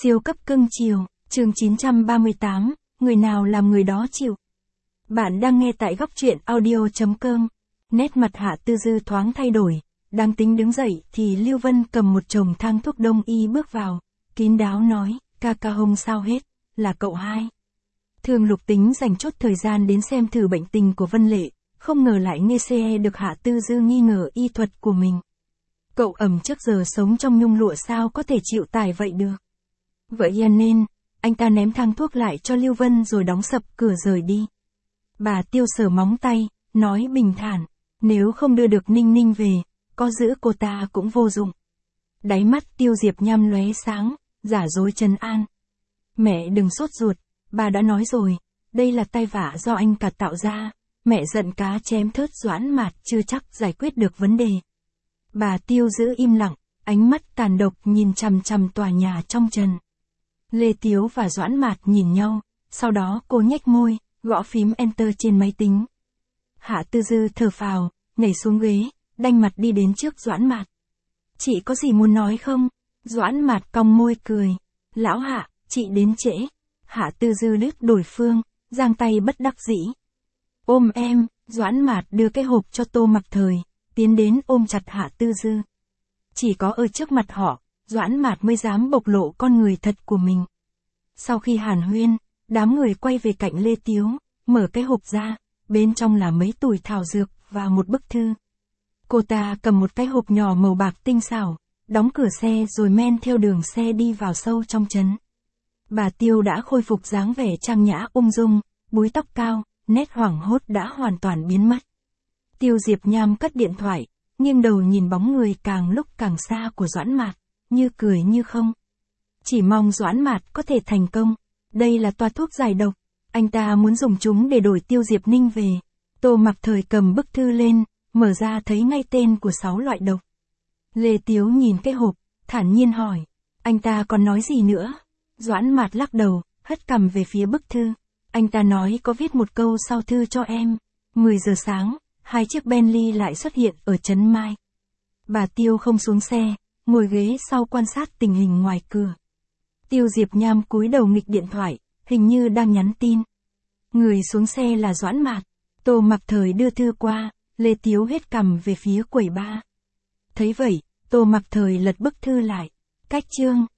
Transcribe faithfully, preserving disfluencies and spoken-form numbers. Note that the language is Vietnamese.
Siêu cấp cưng chiều, chương chín trăm ba mươi tám, người nào làm người đó chịu. Bạn đang nghe tại góc truyện audio chấm com. Nét mặt Hạ Tư Dư thoáng thay đổi, đang tính đứng dậy thì Lưu Vân cầm một chồng thang thuốc đông y bước vào, kín đáo nói, ca ca không sao hết, là cậu hai. Thường Lục tính dành chốt thời gian đến xem thử bệnh tình của Vân Lệ, không ngờ lại nghe xe được Hạ Tư Dư nghi ngờ y thuật của mình. Cậu ẩm trước giờ sống trong nhung lụa sao có thể chịu tải vậy được. Vậy nên, anh ta ném thang thuốc lại cho Lưu Vân rồi đóng sập cửa rời đi. Bà Tiêu sờ móng tay, nói bình thản, nếu không đưa được Ninh Ninh về, có giữ cô ta cũng vô dụng. Đáy mắt Tiêu Diệp Nham lóe sáng, giả dối trấn an. Mẹ đừng sốt ruột, bà đã nói rồi, đây là tai vạ do anh cả tạo ra, mẹ giận cá chém thớt Doãn Mạt chưa chắc giải quyết được vấn đề. Bà Tiêu giữ im lặng, ánh mắt tàn độc nhìn chằm chằm tòa nhà trong trần. Lê Tiếu và Doãn Mạt nhìn nhau, sau đó cô nhếch môi, gõ phím Enter trên máy tính. Hạ Tư Dư thở phào, nhảy xuống ghế, đanh mặt đi đến trước Doãn Mạt. Chị có gì muốn nói không? Doãn Mạt cong môi cười. Lão Hạ, chị đến trễ. Hạ Tư Dư liếc đối phương, giang tay bất đắc dĩ. Ôm em, Doãn Mạt đưa cái hộp cho Tô Mặc Thời, tiến đến ôm chặt Hạ Tư Dư. Chỉ có ở trước mặt họ, Doãn Mạt mới dám bộc lộ con người thật của mình. Sau khi hàn huyên, đám người quay về cạnh Lê Tiếu, mở cái hộp ra, bên trong là mấy túi thảo dược và một bức thư. Cô ta cầm một cái hộp nhỏ màu bạc tinh xảo, đóng cửa xe rồi men theo đường xe đi vào sâu trong trấn. Bà Tiêu đã khôi phục dáng vẻ trang nhã ung dung, búi tóc cao, nét hoảng hốt đã hoàn toàn biến mất. Tiêu Diệp Nham cất điện thoại, nghiêng đầu nhìn bóng người càng lúc càng xa của Doãn Mạt, như cười như không. Chỉ mong Doãn Mạt có thể thành công, đây là toa thuốc giải độc, anh ta muốn dùng chúng để đổi Tiêu Diệp Ninh về. Tô Mặc Thời cầm bức thư lên, mở ra thấy ngay tên của sáu loại độc. Lê Tiếu nhìn cái hộp, thản nhiên hỏi, anh ta còn nói gì nữa? Doãn Mạt lắc đầu, hất cằm về phía bức thư. Anh ta nói có viết một câu sau thư cho em. mười giờ sáng, hai chiếc Bentley lại xuất hiện ở trấn Mai. Bà Tiêu không xuống xe, ngồi ghế sau quan sát tình hình ngoài cửa. Tiêu Diệp Nham cúi đầu nghịch điện thoại, hình như đang nhắn tin. Người xuống xe là Doãn Mạt. Tô Mặc Thời đưa thư qua, Lê Tiếu hết cằm về phía quầy ba. Thấy vậy, Tô Mặc Thời lật bức thư lại. Cách chương.